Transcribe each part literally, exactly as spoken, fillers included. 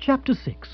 Chapter six.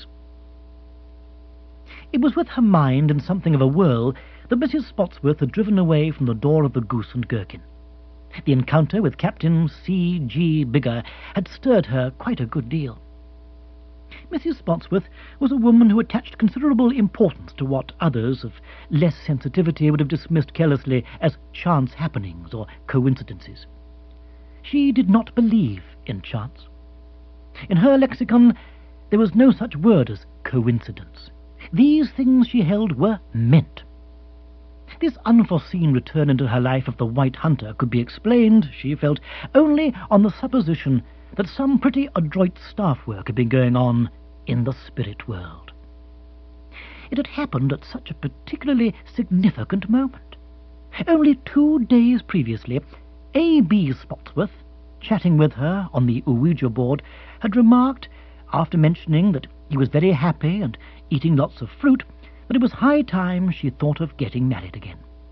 It was with her mind in something of a whirl that Missus Spotsworth had driven away from the door of the Goose and Gherkin. The encounter with Captain C G Bigger had stirred her quite a good deal. Missus Spotsworth was a woman who attached considerable importance to what others of less sensitivity would have dismissed carelessly as chance happenings or coincidences. She did not believe in chance. In her lexicon there was no such word as coincidence. These things, she held, were meant. This unforeseen return into her life of the White Hunter could be explained, she felt, only on the supposition that some pretty adroit staff work had been going on in the spirit world. It had happened at such a particularly significant moment. Only two days previously, A B Spotsworth, chatting with her on the Ouija board, had remarked, after mentioning that he was very happy and eating lots of fruit, that it was high time she thought of getting married again.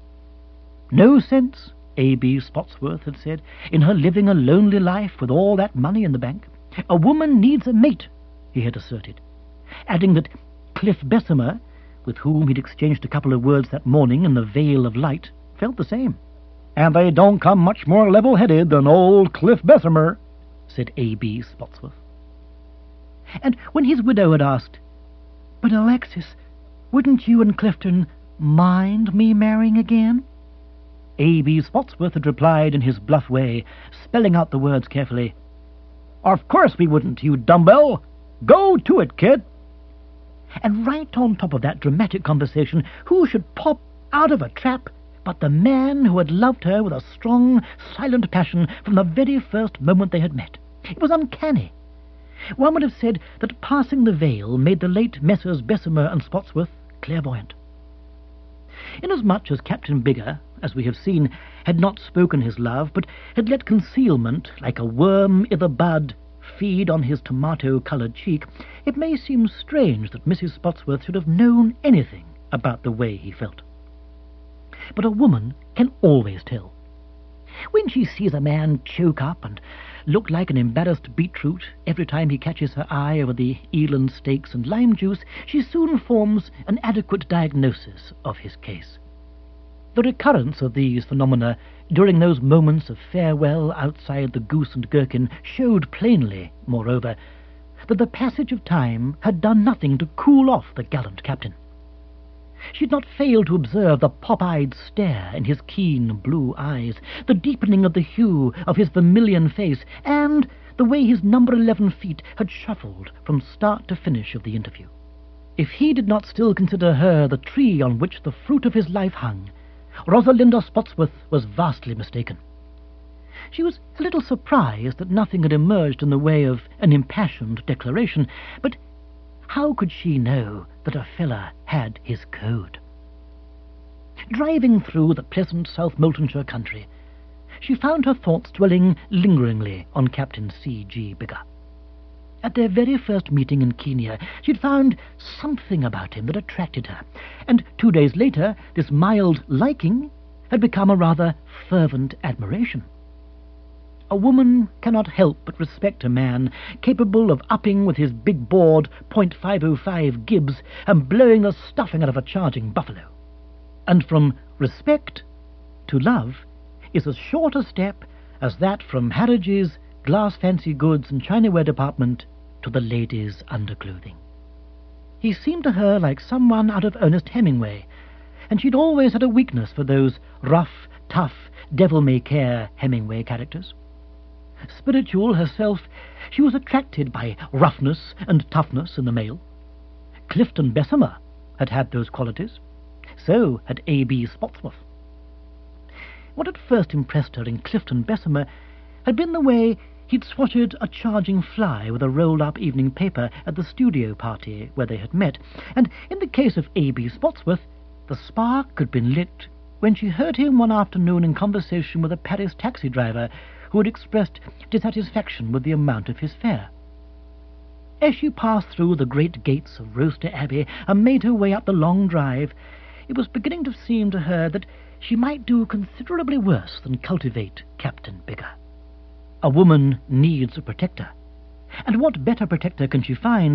No sense, A B Spotsworth had said, in her living a lonely life with all that money in the bank. A woman needs a mate, he had asserted, adding that Cliff Bessemer, with whom he'd exchanged a couple of words that morning in the Vale of Light, felt the same. "And they don't come much more level-headed than old Cliff Bessemer," said A B Spotsworth. And when his widow had asked, "But, Alexis, wouldn't you and Clifton mind me marrying again?" A B Spotsworth had replied in his bluff way, spelling out the words carefully, "Of course we wouldn't, you dumbbell. Go to it, kid." And right on top of that dramatic conversation, who should pop out of a trap but the man who had loved her with a strong, silent passion from the very first moment they had met. It was uncanny. One would have said that passing the veil made the late Messrs. Bessemer and Spotsworth clairvoyant. Inasmuch as Captain Bigger, as we have seen, had not spoken his love, but had let concealment, like a worm i' the bud, feed on his tomato-coloured cheek, it may seem strange that Missus Spotsworth should have known anything about the way he felt. But a woman can always tell. When she sees a man choke up and look like an embarrassed beetroot every time he catches her eye over the eland steaks and lime juice, she soon forms an adequate diagnosis of his case. The recurrence of these phenomena during those moments of farewell outside the Goose and Gherkin showed plainly, moreover, that the passage of time had done nothing to cool off the gallant captain. She had not failed to observe the pop-eyed stare in his keen blue eyes, the deepening of the hue of his vermilion face, and the way his number eleven feet had shuffled from start to finish of the interview. If he did not still consider her the tree on which the fruit of his life hung, Rosalinda Spotsworth was vastly mistaken. She was a little surprised that nothing had emerged in the way of an impassioned declaration, but how could she know that a fella had his code? Driving through the pleasant South Moultonshire country, she found her thoughts dwelling lingeringly on Captain C G Bigger. At their very first meeting in Kenya, she had found something about him that attracted her, and two days later this mild liking had become a rather fervent admiration. A woman cannot help but respect a man capable of upping with his big board point five oh five Gibbs and blowing the stuffing out of a charging buffalo. And from respect to love is as short a step as that from Harridge's glass fancy goods and chinaware department to the ladies' underclothing. He seemed to her like someone out of Ernest Hemingway, and she'd always had a weakness for those rough, tough, devil-may-care Hemingway characters. Spiritual herself, she was attracted by roughness and toughness in the male. Clifton Bessemer had had those qualities. So had A B Spotsworth. What had first impressed her in Clifton Bessemer had been the way he'd swatted a charging fly with a rolled-up evening paper at the studio party where they had met, and in the case of A B Spotsworth, the spark had been lit when she heard him one afternoon in conversation with a Paris taxi driver who had expressed dissatisfaction with the amount of his fare. As she passed through the great gates of Roaster Abbey and made her way up the long drive, it was beginning to seem to her that she might do considerably worse than cultivate Captain Bigger. A woman needs a protector, and what better protector can she find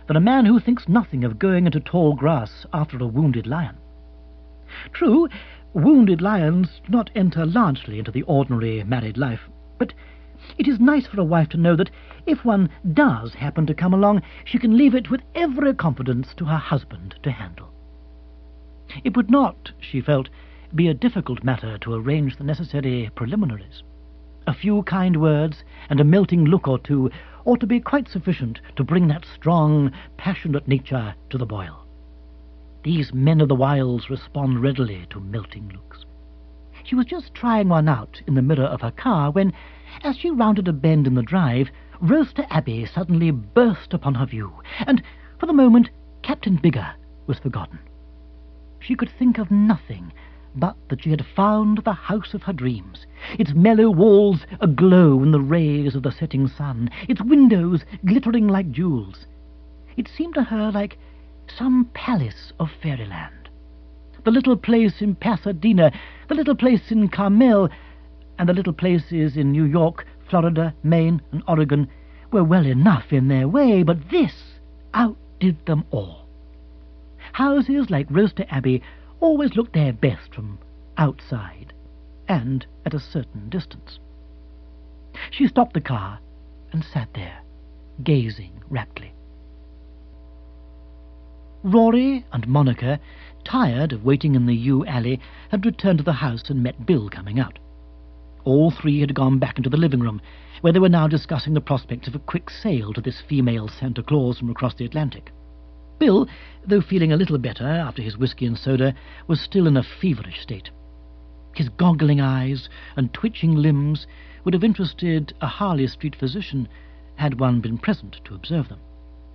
than a man who thinks nothing of going into tall grass after a wounded lion. True, wounded lions do not enter largely into the ordinary married life, but it is nice for a wife to know that if one does happen to come along, she can leave it with every confidence to her husband to handle. It would not, she felt, be a difficult matter to arrange the necessary preliminaries. A few kind words and a melting look or two ought to be quite sufficient to bring that strong, passionate nature to the boil. These men of the wilds respond readily to melting looks. She was just trying one out in the mirror of her car when, as she rounded a bend in the drive, Roaster Abbey suddenly burst upon her view, and for the moment Captain Bigger was forgotten. She could think of nothing but that she had found the house of her dreams, its mellow walls aglow in the rays of the setting sun, its windows glittering like jewels. It seemed to her like some palace of fairyland. The little place in Pasadena, the little place in Carmel, and the little places in New York, Florida, Maine, and Oregon were well enough in their way, but this outdid them all. Houses like Roaster Abbey always looked their best from outside and at a certain distance. She stopped the car and sat there, gazing raptly. Rory and Monica, tired of waiting in the yew alley, had returned to the house and met Bill coming out. All three had gone back into the living room, where they were now discussing the prospects of a quick sail to this female Santa Claus from across the Atlantic. Bill, though feeling a little better after his whisky and soda, was still in a feverish state. His goggling eyes and twitching limbs would have interested a Harley Street physician had one been present to observe them.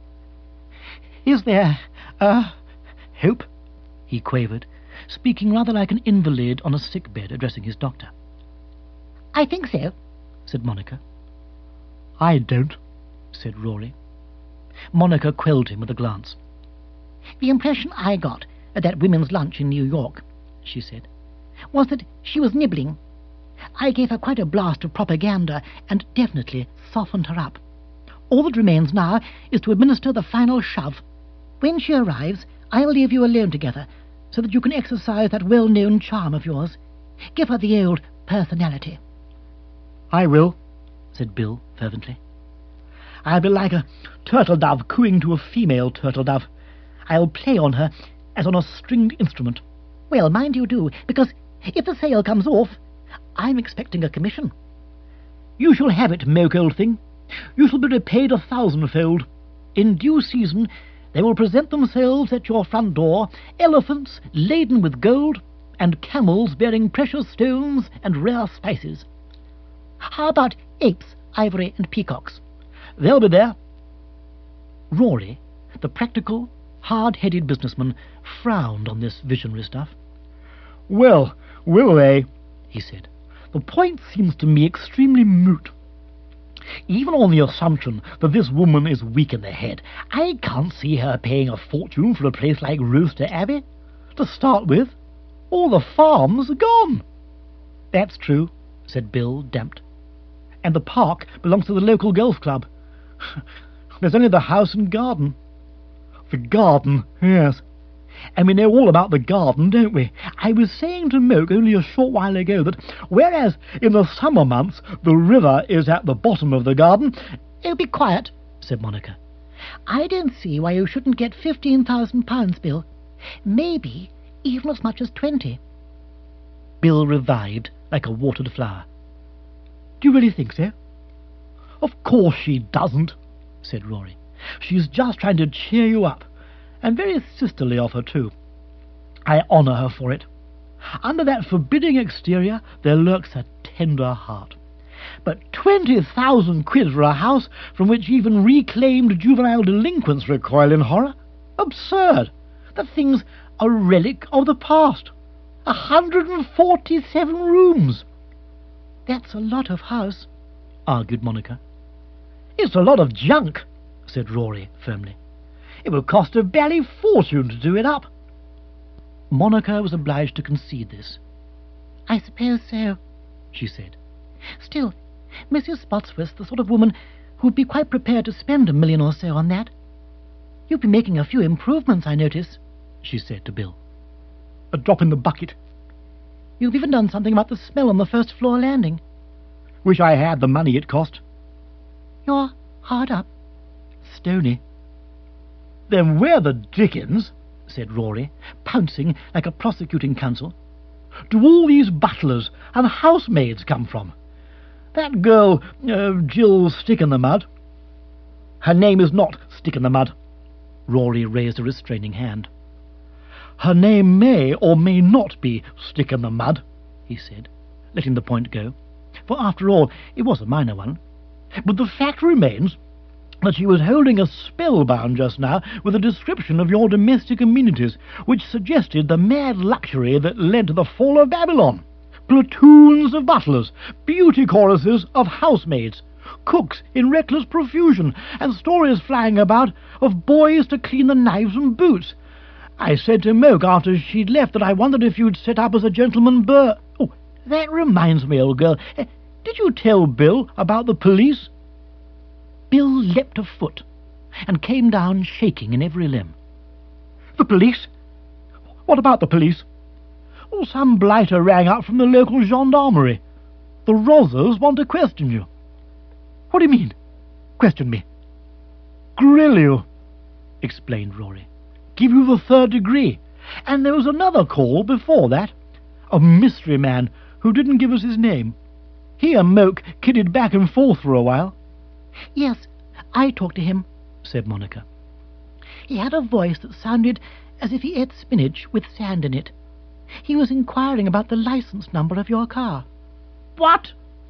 "Is there, uh, hope?" he quavered, speaking rather like an invalid on a sick-bed addressing his doctor. "I think so," said Monica. "I don't," said Rory. Monica quelled him with a glance. "The impression I got at that women's lunch in New York," she said, "was that she was nibbling. I gave her quite a blast of propaganda and definitely softened her up. All that remains now is to administer the final shove. When she arrives, I'll leave you alone together so that you can exercise that well-known charm of yours. Give her the old personality." "I will," said Bill fervently. "I'll be like a turtle-dove cooing to a female turtle-dove. I'll play on her as on a stringed instrument." "Well, mind you do, because if the sale comes off, I'm expecting a commission." "You shall have it, Moke, old thing. You shall be repaid a thousandfold. In due season they will present themselves at your front door, elephants laden with gold, and camels bearing precious stones and rare spices." "How about apes, ivory, and peacocks?" "They'll be there." Rory, the practical, hard-headed businessman, frowned on this visionary stuff. "Well, will they?" he said. "The point seems to me extremely moot. Even on the assumption that this woman is weak in the head, I can't see her paying a fortune for a place like Roaster Abbey. To start with, all the farms are gone." "That's true," said Bill, damped. "And the park belongs to the local golf club. There's only the house and garden." "The garden, yes. And we know all about the garden, don't we? I was saying to Moke only a short while ago that whereas in the summer months the river is at the bottom of the garden—" "Oh, be quiet," said Monica. "I don't see why you shouldn't get fifteen thousand pounds, Bill. Maybe even as much as twenty." Bill revived like a watered flower. "Do you really think so?" "Of course she doesn't," said Rory. "She's just trying to cheer you up, and very sisterly of her, too. I honour her for it. Under that forbidding exterior there lurks a tender heart. But twenty thousand quid for a house from which even reclaimed juvenile delinquents recoil in horror? Absurd! The thing's a relic of the past. A hundred and forty-seven rooms." "That's a lot of house," argued Monica. "It's a lot of junk," said Rory firmly. "It would cost a bally fortune to do it up." Monica was obliged to concede this. "I suppose so," she said. "Still, Missus Spotsworth's the sort of woman who would be quite prepared to spend a million or so on that." You've been making a few improvements, I notice, she said to Bill. A drop in the bucket. You've even done something about the smell on the first floor landing. Wish I had the money it cost. You're hard up. Stony. Then where the dickens, said Rory, pouncing like a prosecuting counsel, do all these butlers and housemaids come from? That girl, uh, Jill Stick-in-the-Mud. Her name is not Stick-in-the-Mud. Rory raised a restraining hand. Her name may or may not be Stick-in-the-Mud, he said, letting the point go, for after all it was a minor one. But the fact remains that she was holding us spellbound just now with a description of your domestic amenities, which suggested the mad luxury that led to the fall of Babylon. Platoons of butlers, beauty choruses of housemaids, cooks in reckless profusion, and stories flying about of boys to clean the knives and boots. I said to Moke after she'd left that I wondered if you'd set up as a gentleman bur... Oh, that reminds me, old girl. Eh, did you tell Bill about the police? Bill leapt a foot and came down shaking in every limb. The police? What about the police? Oh, some blighter rang up from the local gendarmerie. The Rozzers want to question you. What do you mean, question me? Grill you, explained Rory. Give you the third degree. And there was another call before that. A mystery man who didn't give us his name. He and Moke kidded back and forth for a while. Yes, I talked to him, said Monica. He had a voice that sounded as if he ate spinach with sand in it. He was inquiring about the license number of your car. What?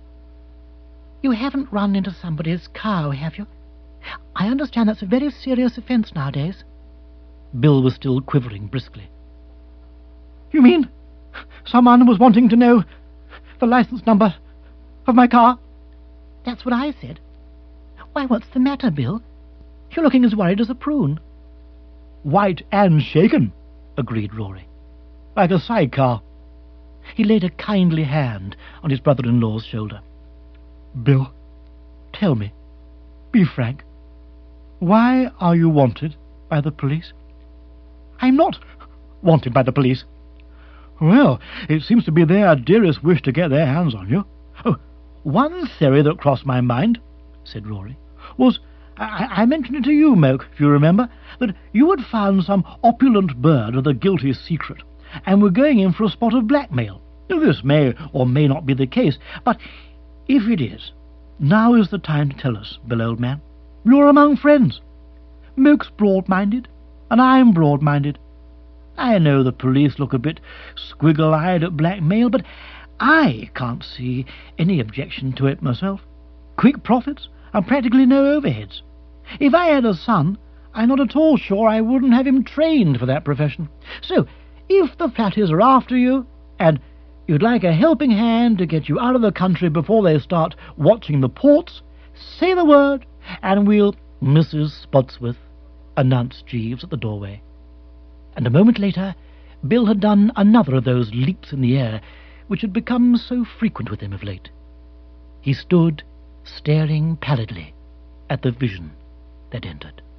You haven't run into somebody's car, have you? I understand that's a very serious offence nowadays. Bill was still quivering briskly. You mean someone was wanting to know the license number of my car? That's what I said. Why, what's the matter, Bill? You're looking as worried as a prune. White and shaken, agreed Rory. Like a sidecar. He laid a kindly hand on his brother-in-law's shoulder. Bill, tell me, be frank, why are you wanted by the police? I'm not wanted by the police. Well, it seems to be their dearest wish to get their hands on you. Oh, one theory that crossed my mind, said Rory, was, I, I mentioned it to you, Moke, if you remember, that you had found some opulent bird with a guilty secret, and were going in for a spot of blackmail. This may or may not be the case, but if it is, now is the time to tell us, Bill, old man. You're among friends. Moke's broad-minded, and I'm broad-minded. I know the police look a bit squiggle-eyed at blackmail, but I can't see any objection to it myself. Quick profits and practically no overheads. If I had a son, I'm not at all sure I wouldn't have him trained for that profession. So, if the Flatties are after you, and you'd like a helping hand to get you out of the country before they start watching the ports, say the word, and we'll... Missus Spotsworth, announced Jeeves at the doorway. And a moment later, Bill had done another of those leaps in the air which had become so frequent with him of late. He stood staring pallidly at the vision that entered.